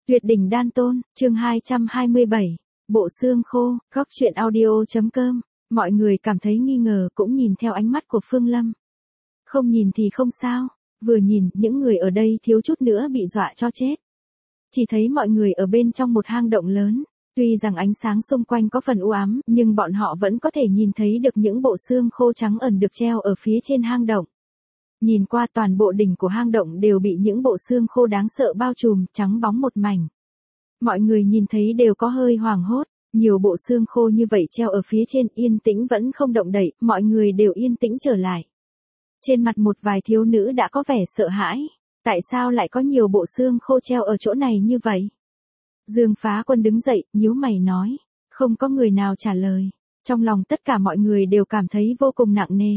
Tuyệt đỉnh đan tôn, chương 227, bộ xương khô, góc truyện audio.com, mọi người cảm thấy nghi ngờ cũng nhìn theo ánh mắt của Phương Lâm. Không nhìn thì không sao, vừa nhìn những người ở đây thiếu chút nữa bị dọa cho chết. Chỉ thấy mọi người ở bên trong một hang động lớn, tuy rằng ánh sáng xung quanh có phần u ám, nhưng bọn họ vẫn có thể nhìn thấy được những bộ xương khô trắng ẩn được treo ở phía trên hang động. Nhìn qua toàn bộ đỉnh của hang động đều bị những bộ xương khô đáng sợ bao trùm, trắng bóng một mảnh. Mọi người nhìn thấy đều có hơi hoảng hốt, nhiều bộ xương khô như vậy treo ở phía trên yên tĩnh vẫn không động đậy, mọi người đều yên tĩnh trở lại. Trên mặt một vài thiếu nữ đã có vẻ sợ hãi, tại sao lại có nhiều bộ xương khô treo ở chỗ này như vậy? Dương Phá Quân đứng dậy, nhíu mày nói, không có người nào trả lời, trong lòng tất cả mọi người đều cảm thấy vô cùng nặng nề.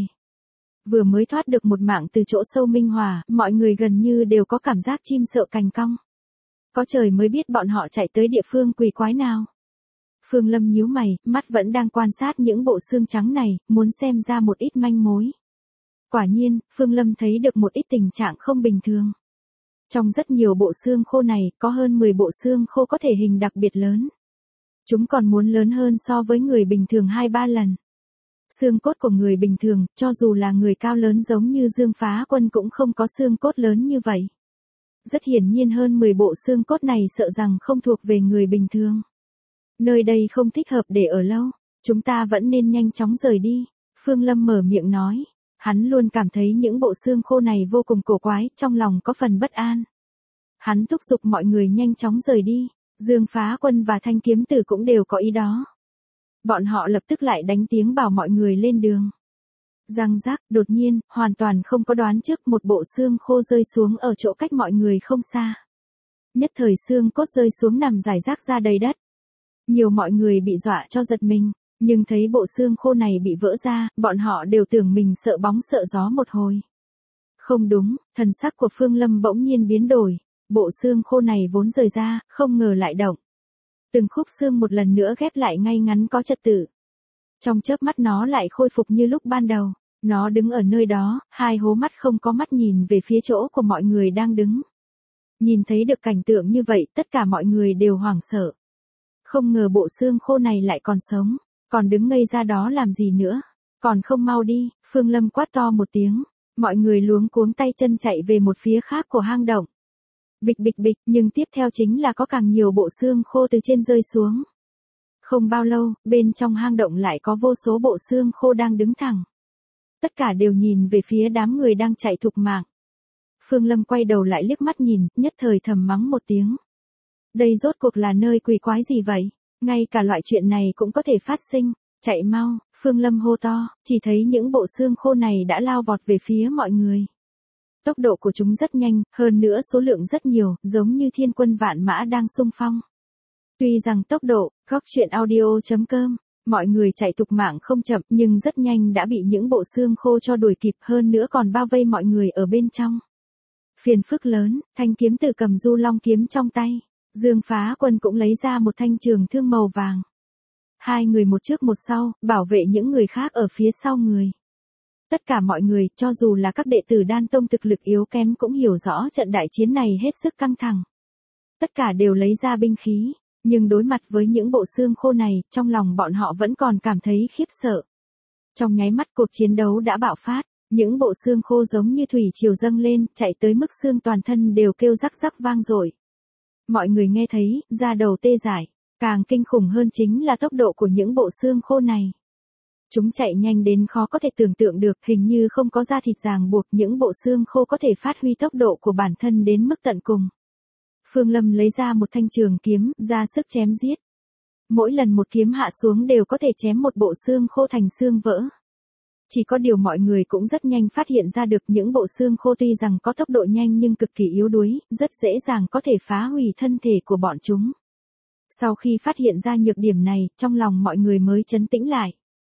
Vừa mới thoát được một mạng từ chỗ sâu Minh Hòa, mọi người gần như đều có cảm giác chim sợ cành cong. Có trời mới biết bọn họ chạy tới địa phương quỷ quái nào. Phương Lâm nhíu mày, mắt vẫn đang quan sát những bộ xương trắng này, muốn xem ra một ít manh mối. Quả nhiên, Phương Lâm thấy được một ít tình trạng không bình thường. Trong rất nhiều bộ xương khô này, có hơn 10 bộ xương khô có thể hình đặc biệt lớn. Chúng còn muốn lớn hơn so với người bình thường 2-3 lần. Xương cốt của người bình thường, cho dù là người cao lớn giống như Dương Phá Quân cũng không có xương cốt lớn như vậy. Rất hiển nhiên hơn 10 bộ xương cốt này sợ rằng không thuộc về người bình thường. Nơi đây không thích hợp để ở lâu, chúng ta vẫn nên nhanh chóng rời đi, Phương Lâm mở miệng nói. Hắn luôn cảm thấy những bộ xương khô này vô cùng cổ quái, trong lòng có phần bất an. Hắn thúc giục mọi người nhanh chóng rời đi, Dương Phá Quân và Thanh Kiếm Tử cũng đều có ý đó. Bọn họ lập tức lại đánh tiếng bảo mọi người lên đường. Răng rác, đột nhiên, hoàn toàn không có đoán trước một bộ xương khô rơi xuống ở chỗ cách mọi người không xa. Nhất thời xương cốt rơi xuống nằm rải rác ra đầy đất. Nhiều mọi người bị dọa cho giật mình, nhưng thấy bộ xương khô này bị vỡ ra, bọn họ đều tưởng mình sợ bóng sợ gió một hồi. Không đúng, thần sắc của Phương Lâm bỗng nhiên biến đổi, bộ xương khô này vốn rời ra, không ngờ lại động. Từng khúc xương một lần nữa ghép lại ngay ngắn có trật tự. Trong chớp mắt nó lại khôi phục như lúc ban đầu, nó đứng ở nơi đó, hai hố mắt không có mắt nhìn về phía chỗ của mọi người đang đứng. Nhìn thấy được cảnh tượng như vậy, tất cả mọi người đều hoảng sợ. Không ngờ bộ xương khô này lại còn sống, còn đứng ngây ra đó làm gì nữa, còn không mau đi, Phương Lâm quát to một tiếng, mọi người luống cuống tay chân chạy về một phía khác của hang động. Bịch bịch bịch, nhưng tiếp theo chính là có càng nhiều bộ xương khô từ trên rơi xuống. Không bao lâu, bên trong hang động lại có vô số bộ xương khô đang đứng thẳng. Tất cả đều nhìn về phía đám người đang chạy thục mạng. Phương Lâm quay đầu lại liếc mắt nhìn, nhất thời thầm mắng một tiếng. Đây rốt cuộc là nơi quỷ quái gì vậy? Ngay cả loại chuyện này cũng có thể phát sinh. Chạy mau, Phương Lâm hô to, chỉ thấy những bộ xương khô này đã lao vọt về phía mọi người. Tốc độ của chúng rất nhanh, hơn nữa số lượng rất nhiều, giống như thiên quân vạn mã đang xung phong. Tuy rằng tốc độ, góc truyện audio.com, mọi người chạy thục mạng không chậm nhưng rất nhanh đã bị những bộ xương khô cho đuổi kịp, hơn nữa còn bao vây mọi người ở bên trong. Phiền phức lớn, Thanh Kiếm Tử cầm du long kiếm trong tay, Dương Phá Quân cũng lấy ra một thanh trường thương màu vàng. Hai người một trước một sau, bảo vệ những người khác ở phía sau người. Tất cả mọi người, cho dù là các đệ tử Đan Tông thực lực yếu kém cũng hiểu rõ trận đại chiến này hết sức căng thẳng. Tất cả đều lấy ra binh khí, nhưng đối mặt với những bộ xương khô này, trong lòng bọn họ vẫn còn cảm thấy khiếp sợ. Trong nháy mắt cuộc chiến đấu đã bạo phát, những bộ xương khô giống như thủy triều dâng lên, chạy tới mức xương toàn thân đều kêu rắc rắc vang dội. Mọi người nghe thấy, da đầu tê dại, càng kinh khủng hơn chính là tốc độ của những bộ xương khô này. Chúng chạy nhanh đến khó có thể tưởng tượng được, hình như không có da thịt ràng buộc, những bộ xương khô có thể phát huy tốc độ của bản thân đến mức tận cùng. Phương Lâm lấy ra một thanh trường kiếm, ra sức chém giết. Mỗi lần một kiếm hạ xuống đều có thể chém một bộ xương khô thành xương vỡ. Chỉ có điều mọi người cũng rất nhanh phát hiện ra được những bộ xương khô tuy rằng có tốc độ nhanh nhưng cực kỳ yếu đuối, rất dễ dàng có thể phá hủy thân thể của bọn chúng. Sau khi phát hiện ra nhược điểm này, trong lòng mọi người mới trấn tĩnh lại.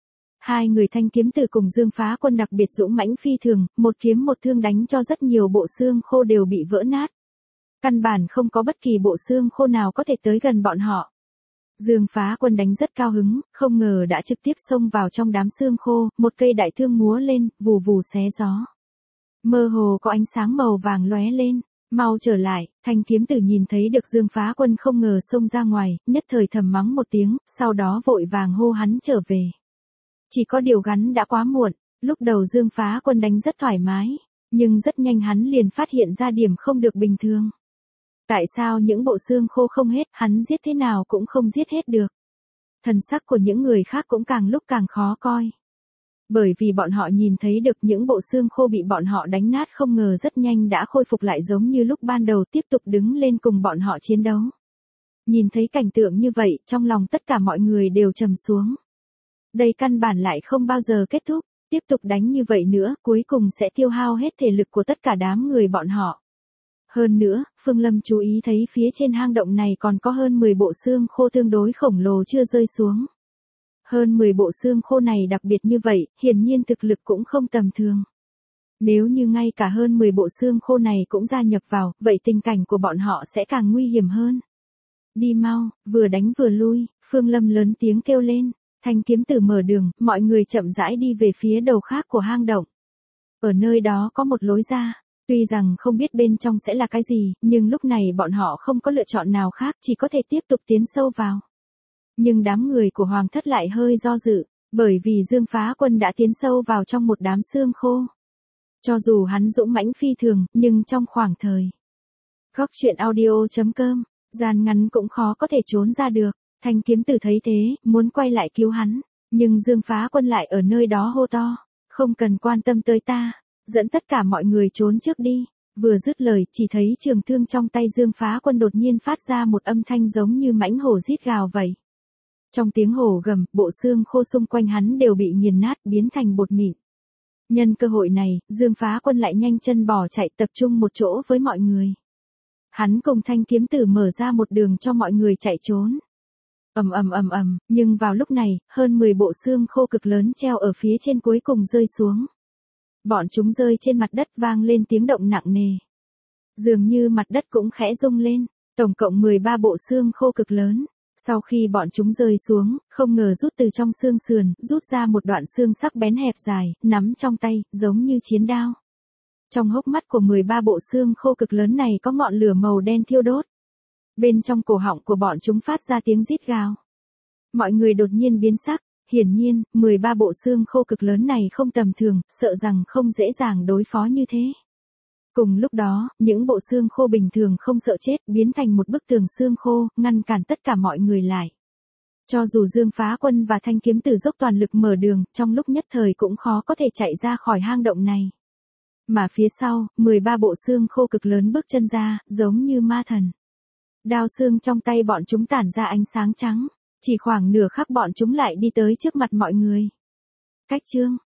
Hai người Thanh Kiếm Tử cùng Dương Phá Quân đặc biệt dũng mãnh phi thường, một kiếm một thương đánh cho rất nhiều bộ xương khô đều bị vỡ nát. Căn bản không có bất kỳ bộ xương khô nào có thể tới gần bọn họ. Dương Phá Quân đánh rất cao hứng, không ngờ đã trực tiếp xông vào trong đám xương khô, một cây đại thương múa lên, vù vù xé gió. Mơ hồ có ánh sáng màu vàng lóe lên, Mau trở lại, Thanh kiếm tử nhìn thấy được Dương Phá Quân không ngờ xông ra ngoài, nhất thời thầm mắng một tiếng, sau đó vội vàng hô hắn trở về. Chỉ có điều gắn đã quá muộn, lúc đầu Dương Phá Quân đánh rất thoải mái, nhưng rất nhanh hắn liền phát hiện ra điểm không được bình thường. Tại sao những bộ xương khô không hết, hắn giết thế nào cũng không giết hết được. Thần sắc của những người khác cũng càng lúc càng khó coi. Bởi vì bọn họ nhìn thấy được những bộ xương khô bị bọn họ đánh nát không ngờ rất nhanh đã khôi phục lại giống như lúc ban đầu tiếp tục đứng lên cùng bọn họ chiến đấu. Nhìn thấy cảnh tượng như vậy, trong lòng tất cả mọi người đều trầm xuống. Đây căn bản lại không bao giờ kết thúc, tiếp tục đánh như vậy nữa, cuối cùng sẽ tiêu hao hết thể lực của tất cả đám người bọn họ. Hơn nữa, Phương Lâm chú ý thấy phía trên hang động này còn có hơn 10 bộ xương khô tương đối khổng lồ chưa rơi xuống. Hơn 10 bộ xương khô này đặc biệt như vậy, hiển nhiên thực lực cũng không tầm thường. Nếu như ngay cả hơn 10 bộ xương khô này cũng gia nhập vào, vậy tình cảnh của bọn họ sẽ càng nguy hiểm hơn. Đi mau, vừa đánh vừa lui, Phương Lâm lớn tiếng kêu lên, Thanh kiếm tử mở đường, mọi người chậm rãi đi về phía đầu khác của hang động. Ở nơi đó có một lối ra, tuy rằng không biết bên trong sẽ là cái gì, nhưng lúc này bọn họ không có lựa chọn nào khác, chỉ có thể tiếp tục tiến sâu vào. Nhưng đám người của Hoàng thất lại hơi do dự, bởi vì Dương Phá Quân đã tiến sâu vào trong một đám xương khô. Cho dù hắn dũng mãnh phi thường, nhưng trong khoảng thời góc truyện audio.com, gian ngắn cũng khó có thể trốn ra được. Thanh kiếm tử thấy thế, muốn quay lại cứu hắn, nhưng Dương Phá Quân lại ở nơi đó hô to, không cần quan tâm tới ta, dẫn tất cả mọi người trốn trước đi. Vừa dứt lời, chỉ thấy trường thương trong tay Dương Phá Quân đột nhiên phát ra một âm thanh giống như mãnh hổ rít gào vậy. Trong tiếng hổ gầm, bộ xương khô xung quanh hắn đều bị nghiền nát biến thành bột mịn. Nhân cơ hội này, Dương Phá Quân lại nhanh chân bỏ chạy tập trung một chỗ với mọi người. Hắn cùng Thanh kiếm tử mở ra một đường cho mọi người chạy trốn. Nhưng vào lúc này, hơn 10 bộ xương khô cực lớn treo ở phía trên cuối cùng rơi xuống. Bọn chúng rơi trên mặt đất vang lên tiếng động nặng nề. Dường như mặt đất cũng khẽ rung lên, tổng cộng 13 bộ xương khô cực lớn. Sau khi bọn chúng rơi xuống, không ngờ rút từ trong xương sườn, rút ra một đoạn xương sắc bén hẹp dài, nắm trong tay, giống như chiến đao. Trong hốc mắt của 13 bộ xương khô cực lớn này có ngọn lửa màu đen thiêu đốt. Bên trong cổ họng của bọn chúng phát ra tiếng rít gào. Mọi người đột nhiên biến sắc, hiển nhiên, 13 bộ xương khô cực lớn này không tầm thường, sợ rằng không dễ dàng đối phó như thế. Cùng lúc đó, những bộ xương khô bình thường không sợ chết biến thành một bức tường xương khô, ngăn cản tất cả mọi người lại. Cho dù Dương Phá Quân và Thanh kiếm tử dốc toàn lực mở đường, trong lúc nhất thời cũng khó có thể chạy ra khỏi hang động này. Mà phía sau, 13 bộ xương khô cực lớn bước chân ra, giống như ma thần. Đao xương trong tay bọn chúng tản ra ánh sáng trắng, chỉ khoảng nửa khắc bọn chúng lại đi tới trước mặt mọi người. Cách chương